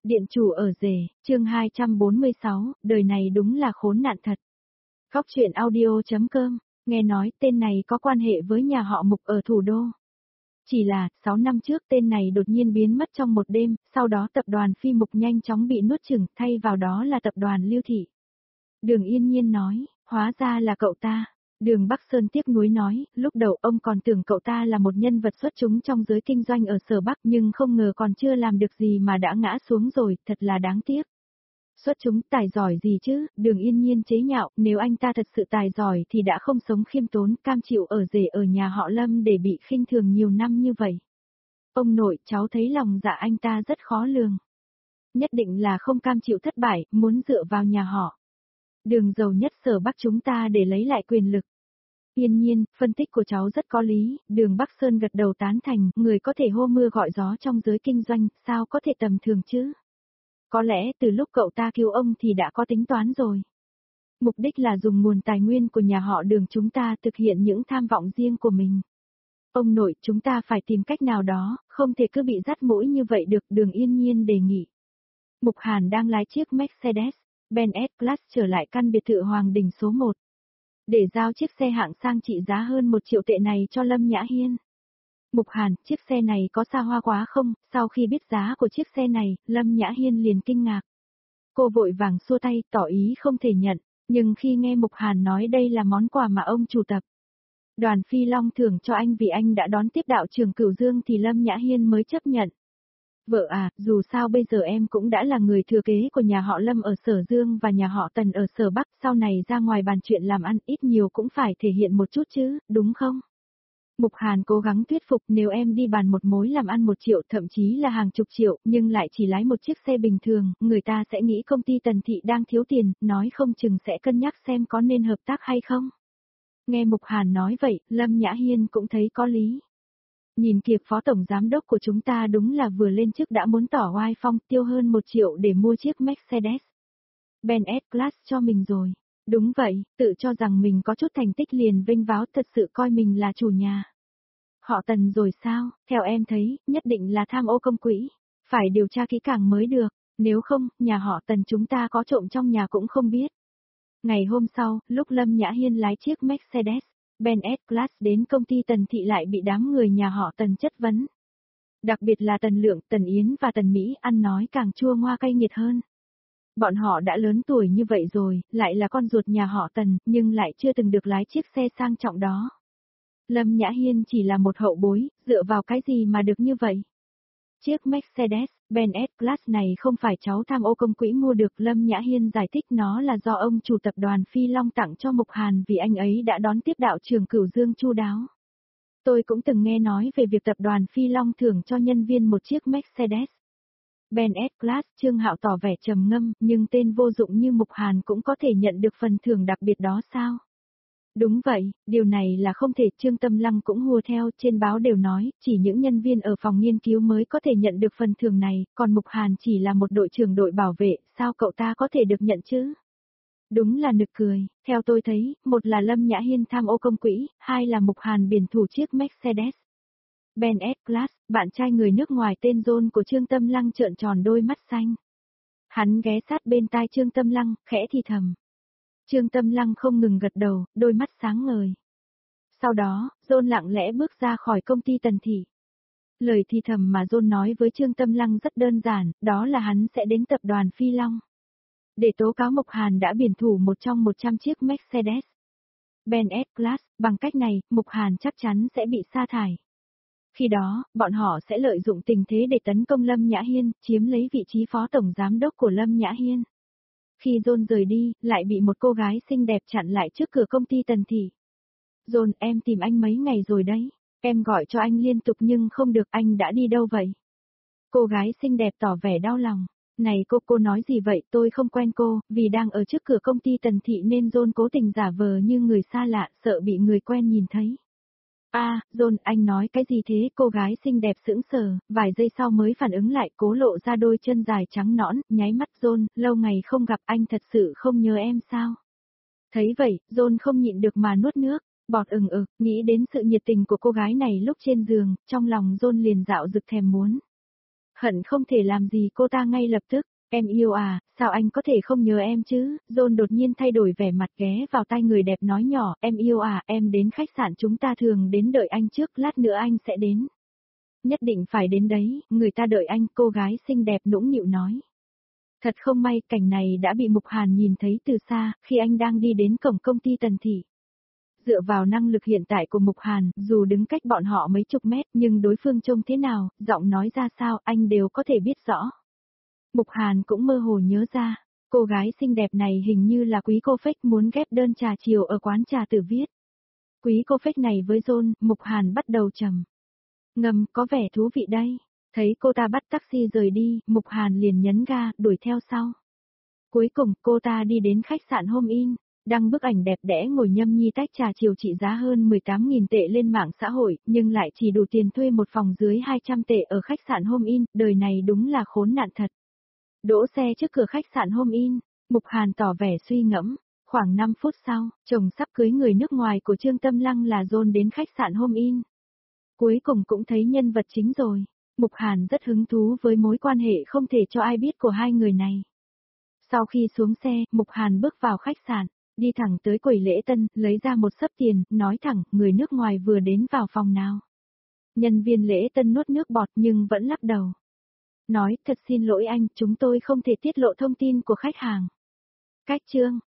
Điện chủ ở rể, chương 246, đời này đúng là khốn nạn thật. Góc truyện audio.com, nghe nói tên này có quan hệ với nhà họ Mục ở thủ đô. Chỉ là, 6 năm trước tên này đột nhiên biến mất trong một đêm, sau đó tập đoàn Phi Mục nhanh chóng bị nuốt chửng, thay vào đó là tập đoàn Lưu Thị. Đường Yên Nhiên nói, hóa ra là cậu ta. Đường Bắc Sơn tiếc nuối nói, lúc đầu ông còn tưởng cậu ta là một nhân vật xuất chúng trong giới kinh doanh ở Sở Bắc nhưng không ngờ còn chưa làm được gì mà đã ngã xuống rồi, thật là đáng tiếc. Xuất chúng tài giỏi gì chứ, Đường Yên Nhiên chế nhạo, nếu anh ta thật sự tài giỏi thì đã không sống khiêm tốn, cam chịu ở rể ở nhà họ Lâm để bị khinh thường nhiều năm như vậy. Ông nội, cháu thấy lòng dạ anh ta rất khó lường. Nhất định là không cam chịu thất bại, muốn dựa vào nhà họ. Đường giàu nhất Sở Bắc chúng ta để lấy lại quyền lực. Yên Nhiên, phân tích của cháu rất có lý, Đường Bắc Sơn gật đầu tán thành, người có thể hô mưa gọi gió trong giới kinh doanh, sao có thể tầm thường chứ? Có lẽ từ lúc cậu ta cứu ông thì đã có tính toán rồi. Mục đích là dùng nguồn tài nguyên của nhà họ Đường chúng ta thực hiện những tham vọng riêng của mình. Ông nội, chúng ta phải tìm cách nào đó, không thể cứ bị dắt mũi như vậy được, Đường Yên Nhiên đề nghị. Mục Hàn đang lái chiếc Mercedes-Benz S-Class trở lại căn biệt thự Hoàng Đình số 1. Để giao chiếc xe hạng sang trị giá hơn 1 triệu tệ này cho Lâm Nhã Hiên. Mục Hàn, chiếc xe này có xa hoa quá không? Sau khi biết giá của chiếc xe này, Lâm Nhã Hiên liền kinh ngạc. Cô vội vàng xua tay, tỏ ý không thể nhận, nhưng khi nghe Mục Hàn nói đây là món quà mà ông chủ tập đoàn Phi Long thưởng cho anh vì anh đã đón tiếp đạo trưởng Cửu Dương thì Lâm Nhã Hiên mới chấp nhận. Vợ à, dù sao bây giờ em cũng đã là người thừa kế của nhà họ Lâm ở Sở Dương và nhà họ Tần ở Sở Bắc, sau này ra ngoài bàn chuyện làm ăn ít nhiều cũng phải thể hiện một chút chứ, đúng không? Mục Hàn cố gắng thuyết phục, nếu em đi bàn một mối làm ăn 1 triệu thậm chí là hàng chục triệu nhưng lại chỉ lái một chiếc xe bình thường, người ta sẽ nghĩ công ty Tần Thị đang thiếu tiền, nói không chừng sẽ cân nhắc xem có nên hợp tác hay không. Nghe Mục Hàn nói vậy, Lâm Nhã Hiên cũng thấy có lý. Nhìn kìa, phó tổng giám đốc của chúng ta đúng là vừa lên chức đã muốn tỏ oai phong, tiêu hơn 1 triệu để mua chiếc Mercedes-Benz S-Class cho mình rồi. Đúng vậy, tự cho rằng mình có chút thành tích liền vênh váo, thật sự coi mình là chủ nhà. Họ Tần rồi sao, theo em thấy, nhất định là tham ô công quỹ. Phải điều tra kỹ càng mới được, nếu không, nhà họ Tần chúng ta có trộm trong nhà cũng không biết. Ngày hôm sau, lúc Lâm Nhã Hiên lái chiếc Mercedes-Benz S-Class đến công ty Tần Thị lại bị đám người nhà họ Tần chất vấn. Đặc biệt là Tần Lượng, Tần Yến và Tần Mỹ ăn nói càng chua ngoa cay nghiệt hơn. Bọn họ đã lớn tuổi như vậy rồi, lại là con ruột nhà họ Tần, nhưng lại chưa từng được lái chiếc xe sang trọng đó. Lâm Nhã Hiên chỉ là một hậu bối, dựa vào cái gì mà được như vậy? Chiếc Mercedes-Benz S-Class này không phải cháu tham ô công quỹ mua được, Lâm Nhã Hiên giải thích nó là do ông chủ tập đoàn Phi Long tặng cho Mục Hàn vì anh ấy đã đón tiếp đạo trưởng Cửu Dương chu đáo. Tôi cũng từng nghe nói về việc tập đoàn Phi Long thưởng cho nhân viên một chiếc Mercedes-Benz S-Class, Trương Hạo tỏ vẻ trầm ngâm, nhưng tên vô dụng như Mục Hàn cũng có thể nhận được phần thưởng đặc biệt đó sao? Đúng vậy, điều này là không thể, Trương Tâm Lăng cũng hùa theo, trên báo đều nói, chỉ những nhân viên ở phòng nghiên cứu mới có thể nhận được phần thưởng này, còn Mục Hàn chỉ là một đội trưởng đội bảo vệ, sao cậu ta có thể được nhận chứ? Đúng là nực cười, theo tôi thấy, một là Lâm Nhã Hiên tham ô công quỹ, hai là Mục Hàn biển thủ chiếc Mercedes-Benz S-Class, bạn trai người nước ngoài tên John của Trương Tâm Lăng trợn tròn đôi mắt xanh. Hắn ghé sát bên tai Trương Tâm Lăng, khẽ thì thầm. Trương Tâm Lăng không ngừng gật đầu, đôi mắt sáng ngời. Sau đó, John lặng lẽ bước ra khỏi công ty Tần Thị. Lời thì thầm mà John nói với Trương Tâm Lăng rất đơn giản, đó là hắn sẽ đến tập đoàn Phi Long. Để tố cáo Mục Hàn đã biển thủ một trong 100 chiếc Mercedes-Benz S-Class, bằng cách này, Mục Hàn chắc chắn sẽ bị sa thải. Khi đó, bọn họ sẽ lợi dụng tình thế để tấn công Lâm Nhã Hiên, chiếm lấy vị trí phó tổng giám đốc của Lâm Nhã Hiên. Khi John rời đi, lại bị một cô gái xinh đẹp chặn lại trước cửa công ty Tần Thị. John, em tìm anh mấy ngày rồi đấy. Em gọi cho anh liên tục nhưng không được, anh đã đi đâu vậy? Cô gái xinh đẹp tỏ vẻ đau lòng. Này cô nói gì vậy, tôi không quen cô, vì đang ở trước cửa công ty Tần Thị nên John cố tình giả vờ như người xa lạ, sợ bị người quen nhìn thấy. John, anh nói cái gì thế? Cô gái xinh đẹp sững sờ, vài giây sau mới phản ứng lại, cố lộ ra đôi chân dài trắng nõn, nháy mắt. John, lâu ngày không gặp, anh thật sự không nhớ em sao? Thấy vậy, John không nhịn được mà nuốt nước, bọt nghĩ đến sự nhiệt tình của cô gái này lúc trên giường, trong lòng John liền dạo dực thèm muốn. Hận không thể làm gì cô ta ngay lập tức. Em yêu à, sao anh có thể không nhớ em chứ? John đột nhiên thay đổi vẻ mặt ghé vào tai người đẹp nói nhỏ, em yêu à, em đến khách sạn chúng ta thường đến đợi anh trước, lát nữa anh sẽ đến. Nhất định phải đến đấy, người ta đợi anh, cô gái xinh đẹp nũng nịu nói. Thật không may, cảnh này đã bị Mục Hàn nhìn thấy từ xa, khi anh đang đi đến cổng công ty Tần Thị. Dựa vào năng lực hiện tại của Mục Hàn, dù đứng cách bọn họ mấy chục mét nhưng đối phương trông thế nào, giọng nói ra sao, anh đều có thể biết rõ. Mục Hàn cũng mơ hồ nhớ ra, cô gái xinh đẹp này hình như là Quý Cô Phách muốn ghép đơn trà chiều ở quán trà Tử Viết. Quý Cô Phách này với John, Mục Hàn bắt đầu trầm ngâm, có vẻ thú vị đây. Thấy cô ta bắt taxi rời đi, Mục Hàn liền nhấn ga, đuổi theo sau. Cuối cùng, cô ta đi đến khách sạn Home Inn, đăng bức ảnh đẹp đẽ ngồi nhâm nhi tách trà chiều trị giá hơn 18.000 tệ lên mạng xã hội, nhưng lại chỉ đủ tiền thuê một phòng dưới 200 tệ ở khách sạn Home Inn, đời này đúng là khốn nạn thật. Đỗ xe trước cửa khách sạn Home Inn, Mục Hàn tỏ vẻ suy ngẫm. Khoảng 5 phút sau, chồng sắp cưới người nước ngoài của Trương Tâm Lăng là John đến khách sạn Home Inn. Cuối cùng cũng thấy nhân vật chính rồi. Mục Hàn rất hứng thú với mối quan hệ không thể cho ai biết của hai người này. Sau khi xuống xe, Mục Hàn bước vào khách sạn, đi thẳng tới quầy lễ tân, lấy ra một xấp tiền, nói thẳng, người nước ngoài vừa đến vào phòng nào. Nhân viên lễ tân nuốt nước bọt nhưng vẫn lắc đầu. Nói, thật xin lỗi anh, chúng tôi không thể tiết lộ thông tin của khách hàng. Cách chương